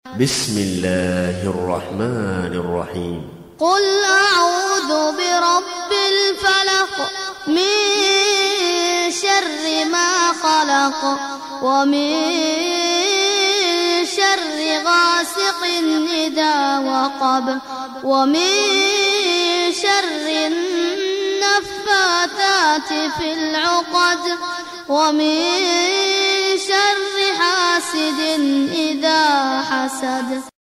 بسم الله الرحمن الرحيم. قل أعوذ برب الفلق من شر ما خلق ومن شر غاسق إذا وقب ومن شر النفاثات في العقد ومن شر حاسد إذا حسد.